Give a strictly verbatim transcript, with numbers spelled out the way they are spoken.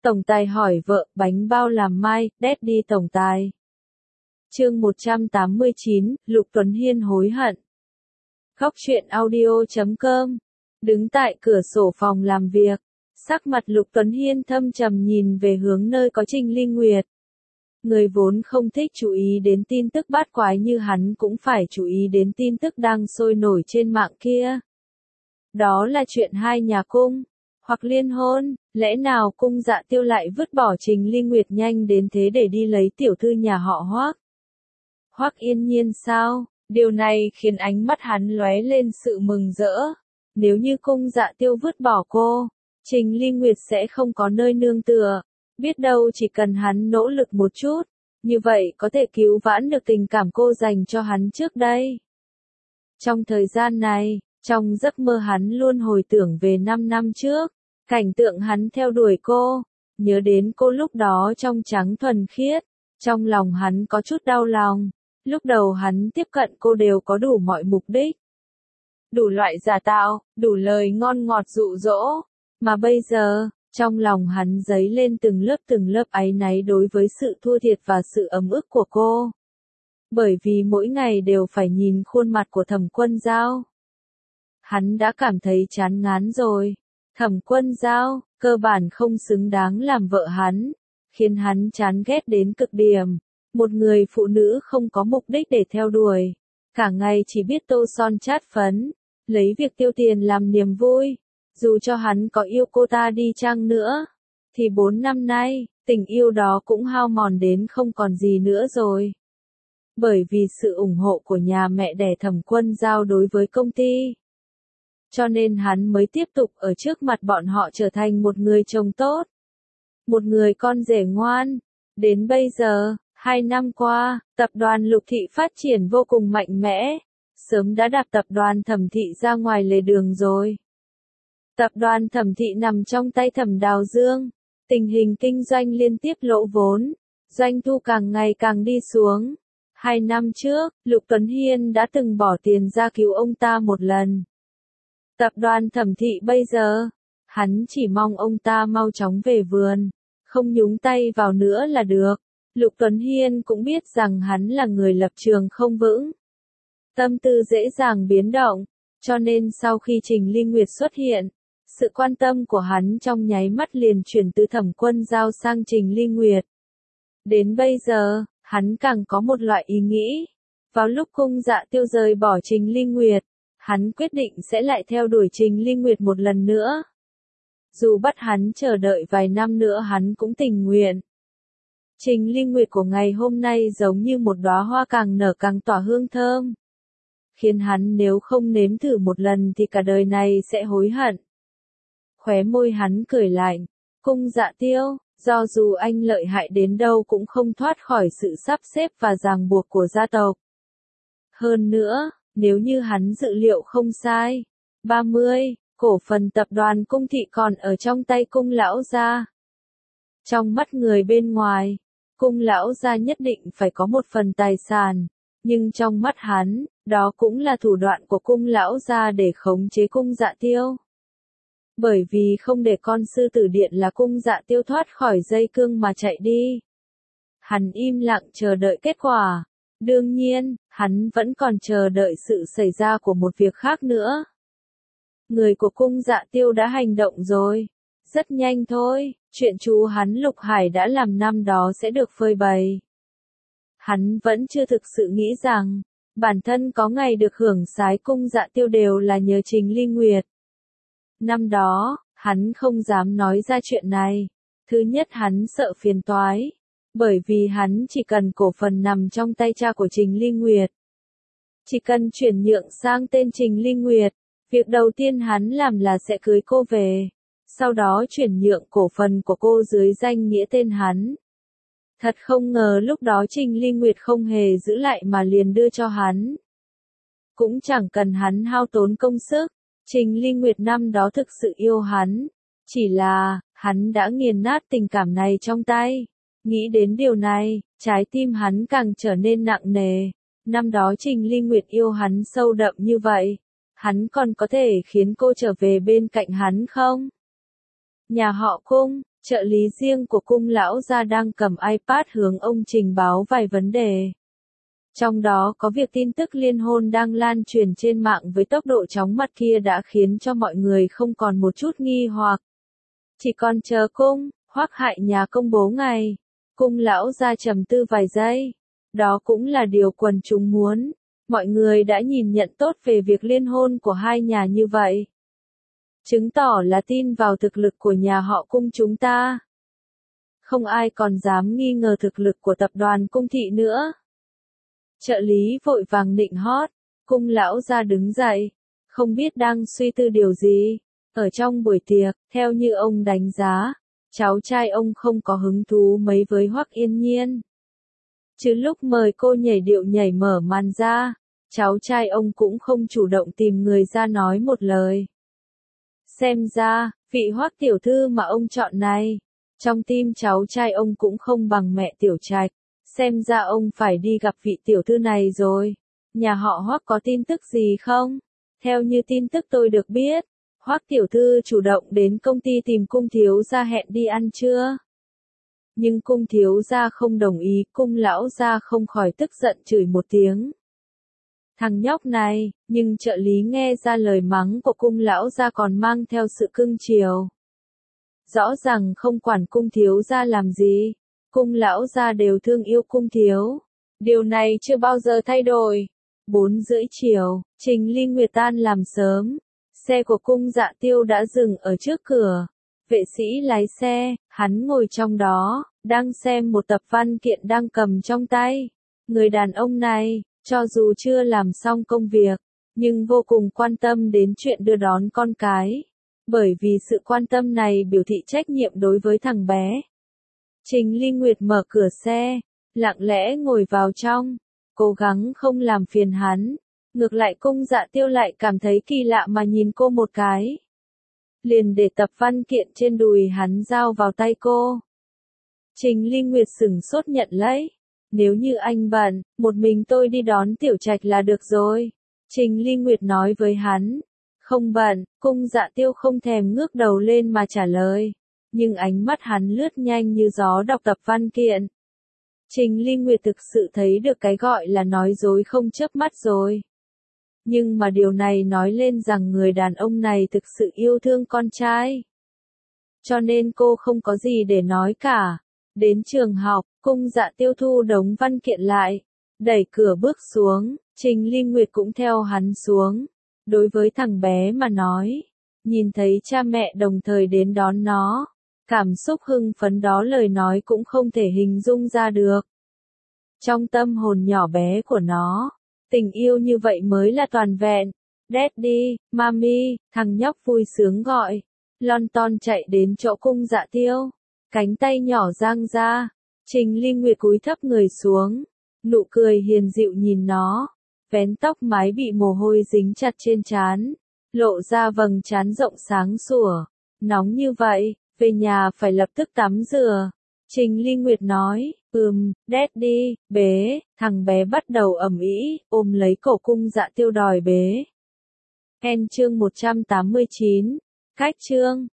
Tổng tài hỏi vợ, bánh bao làm mai, đét đi tổng tài. Chương một trăm tám mươi chín, Lục Tuấn Hiên hối hận. Góc truyện audio chấm com. Đứng tại cửa sổ phòng làm việc, sắc mặt Lục Tuấn Hiên thâm trầm nhìn về hướng nơi có Trình Ly Nguyệt. Người vốn không thích chú ý đến tin tức bát quái như hắn cũng phải chú ý đến tin tức đang sôi nổi trên mạng kia. Đó là chuyện hai nhà cung, hoặc liên hôn, lẽ nào cung Dạ Tiêu lại vứt bỏ Trình Ly Nguyệt nhanh đến thế để đi lấy tiểu thư nhà họ Hoắc? Hoắc Yên Nhiên sao? Điều này khiến ánh mắt hắn lóe lên sự mừng rỡ. Nếu như cung Dạ Tiêu vứt bỏ cô, Trình Ly Nguyệt sẽ không có nơi nương tựa. Biết đâu chỉ cần hắn nỗ lực một chút, như vậy có thể cứu vãn được tình cảm cô dành cho hắn trước đây. Trong thời gian này, trong giấc mơ hắn luôn hồi tưởng về năm năm trước, cảnh tượng hắn theo đuổi cô, nhớ đến cô lúc đó trong trắng thuần khiết, trong lòng hắn có chút đau lòng. Lúc đầu hắn tiếp cận cô đều có đủ mọi mục đích, đủ loại giả tạo, đủ lời ngon ngọt dụ dỗ, mà bây giờ, trong lòng hắn dấy lên từng lớp từng lớp áy náy đối với sự thua thiệt và sự ấm ức của cô. Bởi vì mỗi ngày đều phải nhìn khuôn mặt của Thẩm Quân Dao. Hắn đã cảm thấy chán ngán rồi. Thẩm Quân Dao, cơ bản không xứng đáng làm vợ hắn, khiến hắn chán ghét đến cực điểm. Một người phụ nữ không có mục đích để theo đuổi, cả ngày chỉ biết tô son chát phấn, lấy việc tiêu tiền làm niềm vui. Dù cho hắn có yêu cô ta đi chăng nữa, thì bốn năm nay, tình yêu đó cũng hao mòn đến không còn gì nữa rồi. Bởi vì sự ủng hộ của nhà mẹ đẻ Thẩm Quân Dao đối với công ty, cho nên hắn mới tiếp tục ở trước mặt bọn họ trở thành một người chồng tốt, một người con rể ngoan. Đến bây giờ, hai năm qua, tập đoàn Lục Thị phát triển vô cùng mạnh mẽ, sớm đã đạp tập đoàn Thẩm Thị ra ngoài lề đường rồi. Tập đoàn Thẩm Thị nằm trong tay Thẩm Đào Dương, tình hình kinh doanh liên tiếp lỗ vốn, doanh thu càng ngày càng đi xuống. Hai năm trước, Lục Tuấn Hiên đã từng bỏ tiền ra cứu ông ta một lần. Tập đoàn Thẩm Thị bây giờ, hắn chỉ mong ông ta mau chóng về vườn, không nhúng tay vào nữa là được. Lục Tuấn Hiên cũng biết rằng hắn là người lập trường không vững, tâm tư dễ dàng biến động, cho nên sau khi Trình Ly Nguyệt xuất hiện, sự quan tâm của hắn trong nháy mắt liền chuyển từ Thẩm Quân Dao sang Trình Ly Nguyệt. Đến bây giờ, hắn càng có một loại ý nghĩ. Vào lúc cung Dạ Tiêu rời bỏ Trình Ly Nguyệt, hắn quyết định sẽ lại theo đuổi Trình Ly Nguyệt một lần nữa. Dù bắt hắn chờ đợi vài năm nữa hắn cũng tình nguyện. Trình Ly Nguyệt của ngày hôm nay giống như một đóa hoa càng nở càng tỏa hương thơm, khiến hắn nếu không nếm thử một lần thì cả đời này sẽ hối hận. Khóe môi hắn cười lạnh, cung Dạ Tiêu, do dù anh lợi hại đến đâu cũng không thoát khỏi sự sắp xếp và ràng buộc của gia tộc. Hơn nữa, nếu như hắn dự liệu không sai, ba mươi, cổ phần tập đoàn Cung Thị còn ở trong tay cung lão gia. Trong mắt người bên ngoài, cung lão gia nhất định phải có một phần tài sản, nhưng trong mắt hắn, đó cũng là thủ đoạn của cung lão gia để khống chế cung Dạ Tiêu. Bởi vì không để con sư tử điện là cung Dạ Tiêu thoát khỏi dây cương mà chạy đi. Hắn im lặng chờ đợi kết quả. Đương nhiên, hắn vẫn còn chờ đợi sự xảy ra của một việc khác nữa. Người của cung Dạ Tiêu đã hành động rồi. Rất nhanh thôi, chuyện chú hắn Lục Hải đã làm năm đó sẽ được phơi bày. Hắn vẫn chưa thực sự nghĩ rằng, bản thân có ngày được hưởng sái cung Dạ Tiêu đều là nhờ Trình Ly Nguyệt. Năm đó, hắn không dám nói ra chuyện này. Thứ nhất hắn sợ phiền toái, bởi vì hắn chỉ cần cổ phần nằm trong tay cha của Trình Ly Nguyệt. Chỉ cần chuyển nhượng sang tên Trình Ly Nguyệt, việc đầu tiên hắn làm là sẽ cưới cô về, sau đó chuyển nhượng cổ phần của cô dưới danh nghĩa tên hắn. Thật không ngờ lúc đó Trình Ly Nguyệt không hề giữ lại mà liền đưa cho hắn. Cũng chẳng cần hắn hao tốn công sức, Trình Ly Nguyệt năm đó thực sự yêu hắn, chỉ là, hắn đã nghiền nát tình cảm này trong tay. Nghĩ đến điều này, trái tim hắn càng trở nên nặng nề. Năm đó Trình Ly Nguyệt yêu hắn sâu đậm như vậy, hắn còn có thể khiến cô trở về bên cạnh hắn không? Nhà họ Cung, Trợ lý riêng của cung lão gia đang cầm iPad hướng ông trình báo vài vấn đề. Trong đó có việc tin tức liên hôn đang lan truyền trên mạng với tốc độ chóng mặt kia đã khiến cho mọi người không còn một chút nghi hoặc. Chỉ còn chờ cung, Hoắc Hại Nhà công bố ngày. Cung lão gia trầm tư vài giây. Đó cũng là điều quần chúng muốn. Mọi người đã nhìn nhận tốt về việc liên hôn của hai nhà như vậy. Chứng tỏ là tin vào thực lực của nhà họ cung chúng ta. Không ai còn dám nghi ngờ thực lực của tập đoàn cung thị nữa. Trợ lý vội vàng nịnh hót, cung lão gia đứng dậy, không biết đang suy tư điều gì. Ở trong buổi tiệc, theo như ông đánh giá, cháu trai ông không có hứng thú mấy với Hoắc Yên Nhiên. Chứ lúc mời cô nhảy điệu nhảy mở màn ra, cháu trai ông cũng không chủ động tìm người ra nói một lời. Xem ra, vị Hoắc tiểu thư mà ông chọn này, trong tim cháu trai ông cũng không bằng mẹ Tiểu Trạch. Xem ra ông phải đi gặp vị tiểu thư này rồi. Nhà họ Hoắc có tin tức gì không? Theo như tin tức tôi được biết, Hoắc tiểu thư chủ động đến công ty tìm cung thiếu gia hẹn đi ăn trưa. Nhưng cung thiếu gia không đồng ý, cung lão gia không khỏi tức giận chửi một tiếng. Thằng nhóc này, nhưng trợ lý nghe ra lời mắng của cung lão gia còn mang theo sự cưng chiều. Rõ ràng không quản cung thiếu gia làm gì, cung lão gia đều thương yêu cung thiếu. Điều này chưa bao giờ thay đổi. Bốn rưỡi chiều, Trình Ly Nguyệt tan làm sớm. Xe của cung Dạ Tiêu đã dừng ở trước cửa. Vệ sĩ lái xe, hắn ngồi trong đó, đang xem một tập văn kiện đang cầm trong tay. Người đàn ông này, cho dù chưa làm xong công việc, nhưng vô cùng quan tâm đến chuyện đưa đón con cái. Bởi vì sự quan tâm này biểu thị trách nhiệm đối với thằng bé. Trình Ly Nguyệt mở cửa xe, lặng lẽ ngồi vào trong, cố gắng không làm phiền hắn. Ngược lại cung Dạ Tiêu lại cảm thấy kỳ lạ mà nhìn cô một cái. Liền để tập văn kiện trên đùi hắn giao vào tay cô. Trình Ly Nguyệt sửng sốt nhận lấy. Nếu như anh bận, một mình tôi đi đón Tiểu Trạch là được rồi. Trình Ly Nguyệt nói với hắn. Không bận, cung Dạ Tiêu không thèm ngước đầu lên mà trả lời. Nhưng ánh mắt hắn lướt nhanh như gió đọc tập văn kiện. Trình Ly Nguyệt thực sự thấy được cái gọi là nói dối không chớp mắt rồi. Nhưng mà điều này nói lên rằng người đàn ông này thực sự yêu thương con trai. Cho nên cô không có gì để nói cả. Đến trường học, cung Dạ Tiêu thu đống văn kiện lại. Đẩy cửa bước xuống, Trình Ly Nguyệt cũng theo hắn xuống. Đối với thằng bé mà nói, nhìn thấy cha mẹ đồng thời đến đón nó. Cảm xúc hưng phấn đó lời nói cũng không thể hình dung ra được. Trong tâm hồn nhỏ bé của nó, tình yêu như vậy mới là toàn vẹn. Daddy, Mami, thằng nhóc vui sướng gọi. Lon ton chạy đến chỗ cung Dạ Tiêu. Cánh tay nhỏ dang ra. Trình Ly Nguyệt cúi thấp người xuống. Nụ cười hiền dịu nhìn nó. Vén tóc mái bị mồ hôi dính chặt trên trán. Lộ ra vầng trán rộng sáng sủa. Nóng như vậy, về nhà phải lập tức tắm rửa. Trình Ly Nguyệt nói, ừm, Daddy, bế. Thằng bé bắt đầu ầm ĩ, ôm lấy cổ cung Dạ Tiêu đòi bế. End chương một trăm tám mươi chín. Cách chương